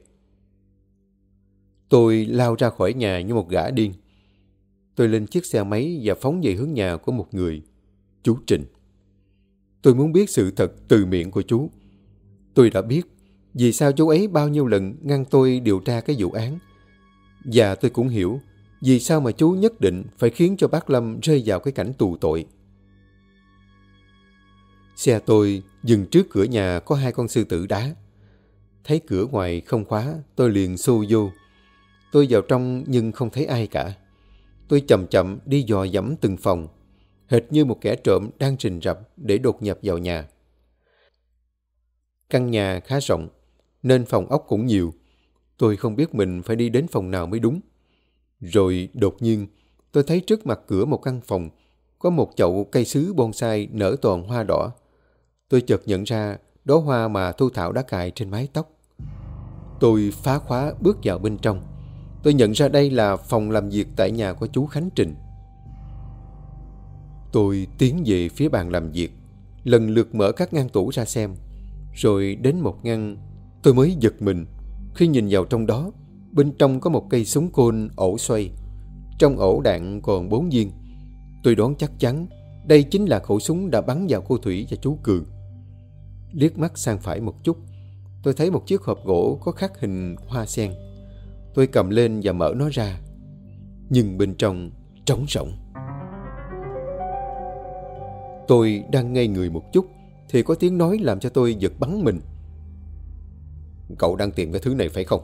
Tôi lao ra khỏi nhà như một gã điên. Tôi lên chiếc xe máy và phóng về hướng nhà của một người, chú Trình. Tôi muốn biết sự thật từ miệng của chú. Tôi đã biết vì sao chú ấy bao nhiêu lần ngăn tôi điều tra cái vụ án. Và tôi cũng hiểu vì sao mà chú nhất định phải khiến cho bác Lâm rơi vào cái cảnh tù tội. Xe tôi dừng trước cửa nhà có hai con sư tử đá. Thấy cửa ngoài không khóa, tôi liền xô vô. Tôi vào trong nhưng không thấy ai cả. Tôi chậm chậm đi dò dẫm từng phòng, hệt như một kẻ trộm đang rình rập để đột nhập vào nhà. Căn nhà khá rộng, nên phòng ốc cũng nhiều. Tôi không biết mình phải đi đến phòng nào mới đúng. Rồi đột nhiên, tôi thấy trước mặt cửa một căn phòng có một chậu cây sứ bonsai nở toàn hoa đỏ. Tôi chợt nhận ra đó hoa mà Thu Thảo đã cài trên mái tóc. Tôi phá khóa bước vào bên trong. Tôi nhận ra đây là phòng làm việc tại nhà của chú Khánh Trình. Tôi tiến về phía bàn làm việc, lần lượt mở các ngăn tủ ra xem. Rồi đến một ngăn, tôi mới giật mình khi nhìn vào trong đó. Bên trong có một cây súng côn ổ xoay. Trong ổ đạn còn bốn viên. Tôi đoán chắc chắn đây chính là khẩu súng đã bắn vào cô Thủy và chú Cường. Liếc mắt sang phải một chút, tôi thấy một chiếc hộp gỗ có khắc hình hoa sen. Tôi cầm lên và mở nó ra. Nhưng bên trong trống rỗng. Tôi đang ngây người một chút thì có tiếng nói làm cho tôi giật bắn mình. Cậu đang tìm cái thứ này phải không?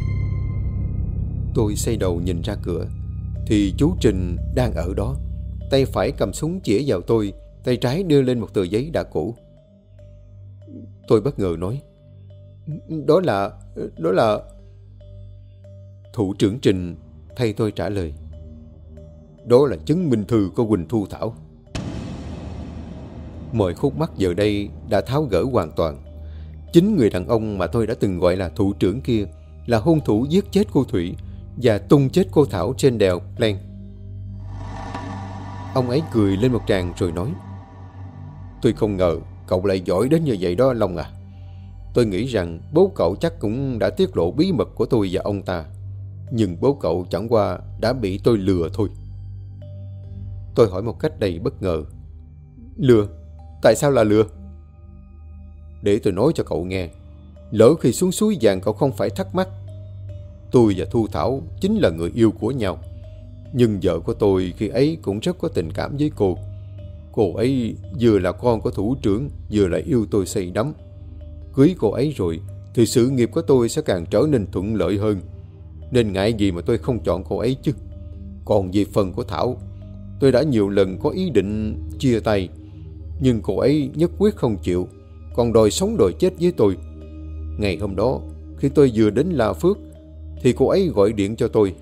Tôi xoay đầu nhìn ra cửa thì chú Trình đang ở đó. Tay phải cầm súng chĩa vào tôi, tay trái đưa lên một tờ giấy đã cũ. Tôi bất ngờ nói: Đó là... đó là... Thủ trưởng Trình thay tôi trả lời: Đó là chứng minh thư của Quỳnh Thu Thảo. Mọi khúc mắc giờ đây đã tháo gỡ hoàn toàn. Chính người đàn ông mà tôi đã từng gọi là thủ trưởng kia là hung thủ giết chết cô Thủy và tung chết cô Thảo trên đèo Plan. Ông ấy cười lên một tràng rồi nói: Tôi không ngờ cậu lại giỏi đến như vậy đó Long à. Tôi nghĩ rằng bố cậu chắc cũng đã tiết lộ bí mật của tôi và ông ta. Nhưng bố cậu chẳng qua đã bị tôi lừa thôi. Tôi hỏi một cách đầy bất ngờ: Lừa? Tại sao là lừa? Để tôi nói cho cậu nghe. Lỡ khi xuống suối vàng cậu không phải thắc mắc. Tôi và Thu Thảo chính là người yêu của nhau. Nhưng vợ của tôi khi ấy cũng rất có tình cảm với cô. Cô ấy vừa là con của thủ trưởng, vừa lại yêu tôi say đắm. Cưới cô ấy rồi thì sự nghiệp của tôi sẽ càng trở nên thuận lợi hơn. Nên ngại gì mà tôi không chọn cô ấy chứ. Còn về phần của Thảo, tôi đã nhiều lần có ý định chia tay, nhưng cô ấy nhất quyết không chịu, còn đòi sống đòi chết với tôi. Ngày hôm đó, khi tôi vừa đến La Phước, thì cô ấy gọi điện cho tôi: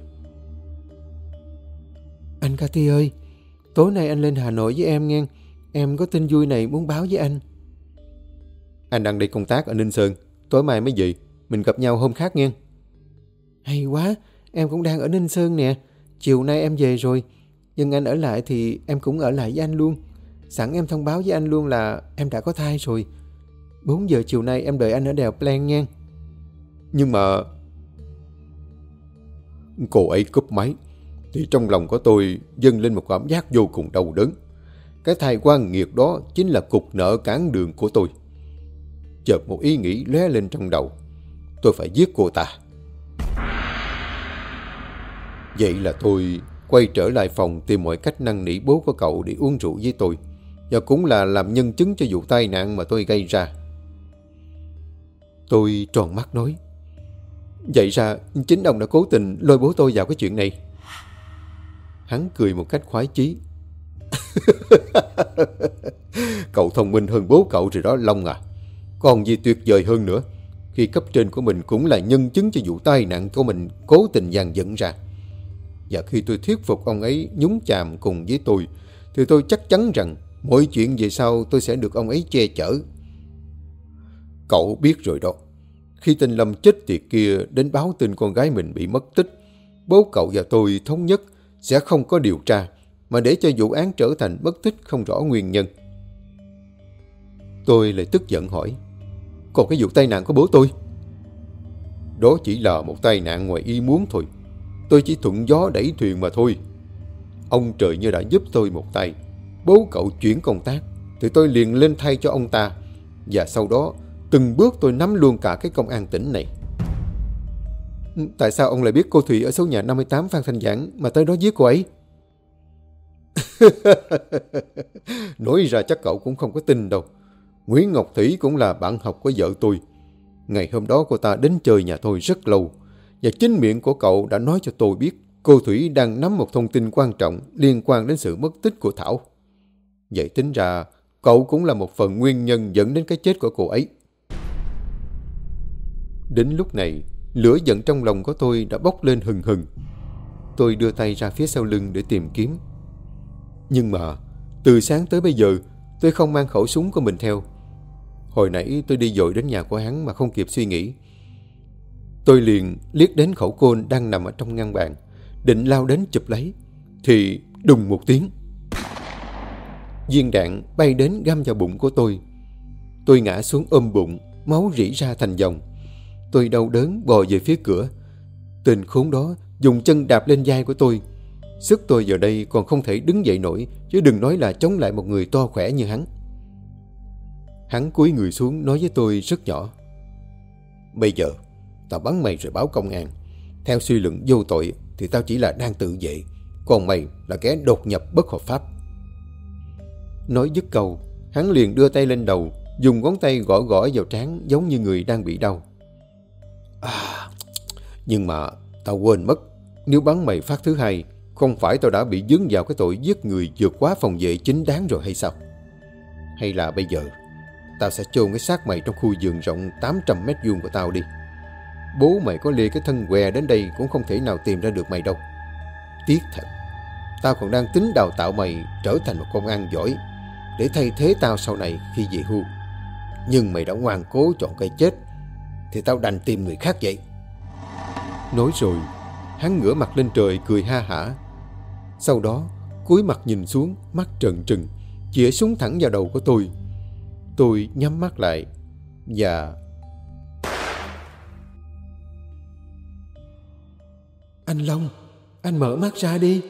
Anh Cathy ơi, tối nay anh lên Hà Nội với em nghe. Em có tin vui này muốn báo với anh. Anh đang đi công tác ở Ninh Sơn, tối mai mới về. Mình gặp nhau hôm khác nghe. Hay quá, em cũng đang ở Ninh Sơn nè. Chiều nay em về rồi, nhưng anh ở lại thì em cũng ở lại với anh luôn. Sẵn em thông báo với anh luôn là em đã có thai rồi. Bốn giờ chiều nay em đợi anh ở đèo Plan nha. Nhưng mà... Cô ấy cúp máy thì trong lòng của tôi dâng lên một cảm giác vô cùng đau đớn. Cái thai quan nghiệt đó chính là cục nợ cản đường của tôi. Chợt một ý nghĩ lóe lên trong đầu: tôi phải giết cô ta. Vậy là tôi quay trở lại phòng tìm mọi cách năn nỉ bố của cậu để uống rượu với tôi, và cũng là làm nhân chứng cho vụ tai nạn mà tôi gây ra. Tôi tròn mắt nói: Vậy ra chính ông đã cố tình lôi bố tôi vào cái chuyện này. Hắn cười một cách khoái chí: Cậu thông minh hơn bố cậu rồi đó Long à. Còn gì tuyệt vời hơn nữa khi cấp trên của mình cũng là nhân chứng cho vụ tai nạn của mình cố tình dàn dựng ra. Và khi tôi thuyết phục ông ấy nhúng chàm cùng với tôi thì tôi chắc chắn rằng mọi chuyện về sau tôi sẽ được ông ấy che chở. Cậu biết rồi đó, Khi tên Lâm chết tiệt kia đến báo tin con gái mình bị mất tích, bố cậu và tôi thống nhất sẽ không có điều tra, mà để cho vụ án trở thành mất tích không rõ nguyên nhân. Tôi lại tức giận hỏi, còn cái vụ tai nạn của bố tôi? Đó chỉ là một tai nạn ngoài ý muốn thôi. Tôi chỉ thuận gió đẩy thuyền mà thôi. Ông trời như đã giúp tôi một tay. Bố cậu chuyển công tác thì tôi liền lên thay cho ông ta. Và sau đó từng bước tôi nắm luôn cả cái công an tỉnh này. Tại sao ông lại biết cô Thủy ở số nhà năm mươi tám Phan Thanh Giảng mà tới đó giết cô ấy? Nói ra chắc cậu cũng không có tin đâu. Nguyễn Ngọc Thủy cũng là bạn học của vợ tôi. Ngày hôm đó cô ta đến chơi nhà tôi rất lâu. Và chính miệng của cậu đã nói cho tôi biết cô Thủy đang nắm một thông tin quan trọng liên quan đến sự mất tích của Thảo. Vậy tính ra cậu cũng là một phần nguyên nhân dẫn đến cái chết của cô ấy. Đến lúc này, lửa giận trong lòng của tôi đã bốc lên hừng hừng. Tôi đưa tay ra phía sau lưng để tìm kiếm. Nhưng mà từ sáng tới bây giờ tôi không mang khẩu súng của mình theo. Hồi nãy tôi đi dội đến nhà của hắn mà không kịp suy nghĩ. Tôi liền liếc đến khẩu côn đang nằm ở trong ngăn bàn, định lao đến chụp lấy, thì đùng một tiếng. Viên đạn bay đến găm vào bụng của tôi. Tôi ngã xuống ôm bụng, máu rỉ ra thành dòng. Tôi đau đớn bò về phía cửa. Tên khốn đó dùng chân đạp lên vai của tôi. Sức tôi giờ đây còn không thể đứng dậy nổi, chứ đừng nói là chống lại một người to khỏe như hắn. Hắn cúi người xuống nói với tôi rất nhỏ. Bây giờ tao bắn mày rồi báo công an. Theo suy luận vô tội thì tao chỉ là đang tự vệ, còn mày là kẻ đột nhập bất hợp pháp. Nói dứt câu, hắn liền đưa tay lên đầu, dùng ngón tay gõ gõ vào trán giống như người đang bị đau. À, nhưng mà tao quên mất, nếu bắn mày phát thứ hai, không phải tao đã bị dướng vào cái tội giết người vượt quá phòng vệ chính đáng rồi hay sao? Hay là bây giờ tao sẽ chôn cái xác mày trong khu vườn rộng tám trăm mét vuông của tao đi. Bố mày có lê cái thân què đến đây cũng không thể nào tìm ra được mày đâu. Tiếc thật, tao còn đang tính đào tạo mày trở thành một công an giỏi để thay thế tao sau này khi về hưu. Nhưng mày đã ngoan cố chọn cái chết thì tao đành tìm người khác vậy. Nói rồi, hắn ngửa mặt lên trời cười ha hả. Sau đó cúi mặt nhìn xuống, mắt trợn trừng, chĩa súng thẳng vào đầu của tôi. Tôi nhắm mắt lại và... Anh Long, anh mở mắt ra đi.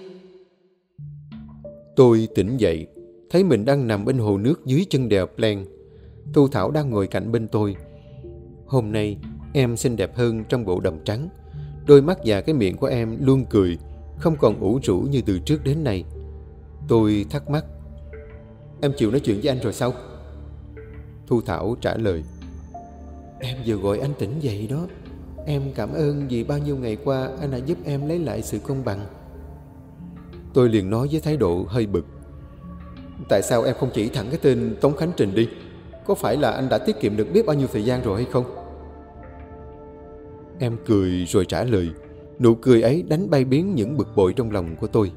Tôi tỉnh dậy, thấy mình đang nằm bên hồ nước dưới chân đèo Plan. Thu Thảo đang ngồi cạnh bên tôi. Hôm nay em xinh đẹp hơn trong bộ đầm trắng. Đôi mắt và cái miệng của em luôn cười, không còn ủ rũ như từ trước đến nay. Tôi thắc mắc, em chịu nói chuyện với anh rồi sao? Thu Thảo trả lời, em vừa gọi anh tỉnh dậy đó. Em cảm ơn vì bao nhiêu ngày qua anh đã giúp em lấy lại sự công bằng. Tôi liền nói với thái độ hơi bực, tại sao em không chỉ thẳng cái tên Tống Khánh Trình đi? Có phải là anh đã tiết kiệm được biết bao nhiêu thời gian rồi hay không? Em cười rồi trả lời. Nụ cười ấy đánh bay biến những bực bội trong lòng của tôi.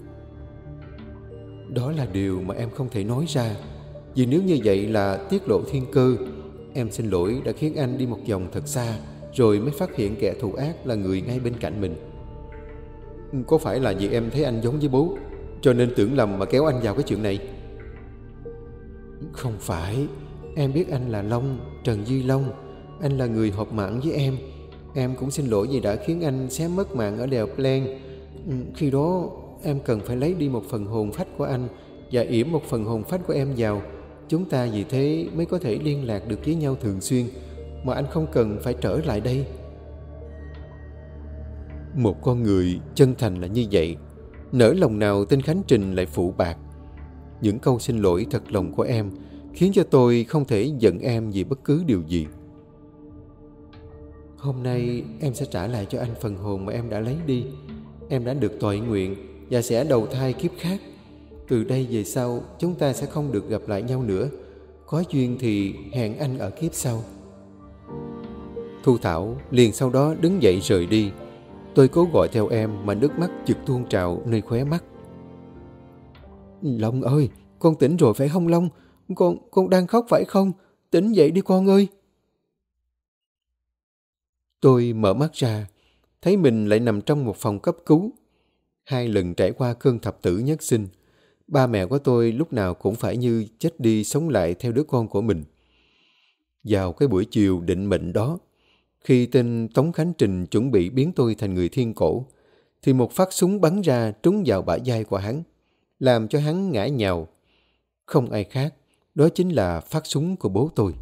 Đó là điều mà em không thể nói ra, vì nếu như vậy là tiết lộ thiên cơ. Em xin lỗi đã khiến anh đi một vòng thật xa, rồi mới phát hiện kẻ thù ác là người ngay bên cạnh mình. Có phải là vì em thấy anh giống với bố, cho nên tưởng lầm mà kéo anh vào cái chuyện này? Không phải. Em biết anh là Long, Trần Duy Long. Anh là người họp mạng với em. Em cũng xin lỗi vì đã khiến anh xé mất mạng ở đèo Plan. Khi đó em cần phải lấy đi một phần hồn phách của anh và yểm một phần hồn phách của em vào. Chúng ta vì thế mới có thể liên lạc được với nhau thường xuyên, mà anh không cần phải trở lại đây. Một con người chân thành là như vậy, nỡ lòng nào tên Khánh Trình lại phụ bạc. Những câu xin lỗi thật lòng của em khiến cho tôi không thể giận em vì bất cứ điều gì. Hôm nay em sẽ trả lại cho anh phần hồn mà em đã lấy đi. Em đã được toại nguyện và sẽ đầu thai kiếp khác. Từ đây về sau chúng ta sẽ không được gặp lại nhau nữa. Có duyên thì hẹn anh ở kiếp sau. Thu Thảo liền sau đó đứng dậy rời đi. Tôi cố gọi theo em mà nước mắt chực tuôn trào nơi khóe mắt. Long ơi, con tỉnh rồi phải không Long? Con, con đang khóc phải không? Tỉnh dậy đi con ơi. Tôi mở mắt ra, thấy mình lại nằm trong một phòng cấp cứu. Hai lần trải qua cơn thập tử nhất sinh, ba mẹ của tôi lúc nào cũng phải như chết đi sống lại theo đứa con của mình. Vào cái buổi chiều định mệnh đó, khi tên Tống Khánh Trình chuẩn bị biến tôi thành người thiên cổ, thì một phát súng bắn ra trúng vào bả vai của hắn, làm cho hắn ngã nhào. Không ai khác, đó chính là phát súng của bố tôi.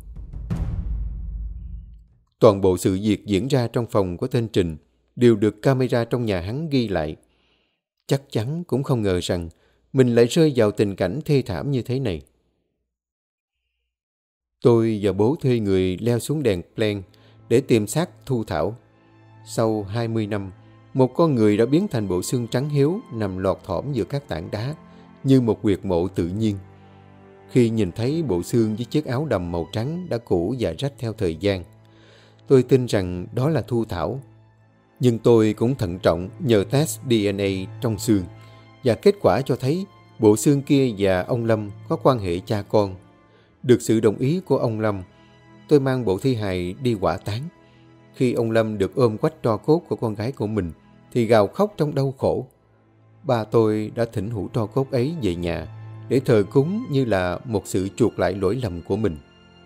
Toàn bộ sự việc diễn ra trong phòng của tên Trình đều được camera trong nhà hắn ghi lại. Chắc chắn cũng không ngờ rằng mình lại rơi vào tình cảnh thê thảm như thế này. Tôi và bố thuê người leo xuống đèn plen để tìm xác Thu Thảo. Sau hai mươi năm, một con người đã biến thành bộ xương trắng hiếu nằm lọt thỏm giữa các tảng đá như một huyệt mộ tự nhiên. Khi nhìn thấy bộ xương với chiếc áo đầm màu trắng đã cũ và rách theo thời gian, tôi tin rằng đó là Thu Thảo. Nhưng tôi cũng thận trọng nhờ test đê en a trong xương, và kết quả cho thấy bộ xương kia và ông Lâm có quan hệ cha con. Được sự đồng ý của ông Lâm, tôi mang bộ thi hài đi hỏa táng. Khi ông Lâm được ôm quách tro cốt của con gái của mình thì gào khóc trong đau khổ. Ba tôi đã thỉnh hũ tro cốt ấy về nhà để thờ cúng như là một sự chuộc lại lỗi lầm của mình.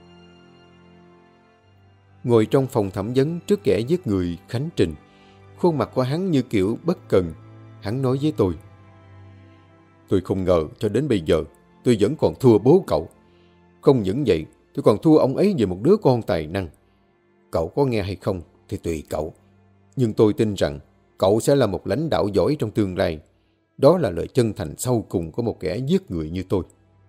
Ngồi trong phòng thẩm vấn trước kẻ giết người Khánh Trình, khuôn mặt của hắn như kiểu bất cần. Hắn nói với tôi: "Tôi không ngờ cho đến bây giờ tôi vẫn còn thua bố cậu. Không những vậy, tôi còn thua ông ấy về một đứa con tài năng. Cậu có nghe hay không thì tùy cậu. Nhưng tôi tin rằng cậu sẽ là một lãnh đạo giỏi trong tương lai. Đó là lời chân thành sau cùng của một kẻ giết người như tôi."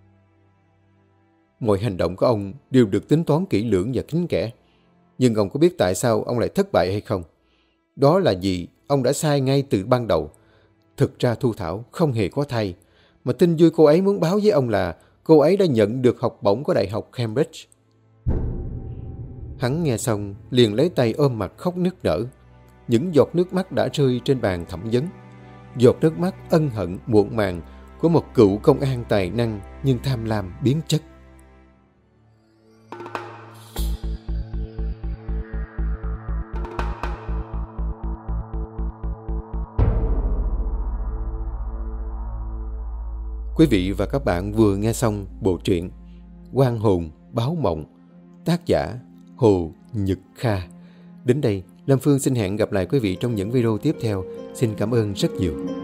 Mọi hành động của ông đều được tính toán kỹ lưỡng và kín kẽ. Nhưng ông có biết tại sao ông lại thất bại hay không? Đó là vì ông đã sai ngay từ ban đầu. Thực ra Thu Thảo không hề có thai, mà tin vui cô ấy muốn báo với ông là cô ấy đã nhận được học bổng của Đại học Cambridge. Hắn nghe xong liền lấy tay ôm mặt khóc nức nở. Những giọt nước mắt đã rơi trên bàn thẩm vấn. Giọt nước mắt ân hận muộn màng của một cựu công an tài năng nhưng tham lam biến chất. Quý vị và các bạn vừa nghe xong bộ truyện Oan hồn báo mộng, tác giả Hồ Nhật Kha. Đến đây, Lâm Phương xin hẹn gặp lại quý vị trong những video tiếp theo. Xin cảm ơn rất nhiều.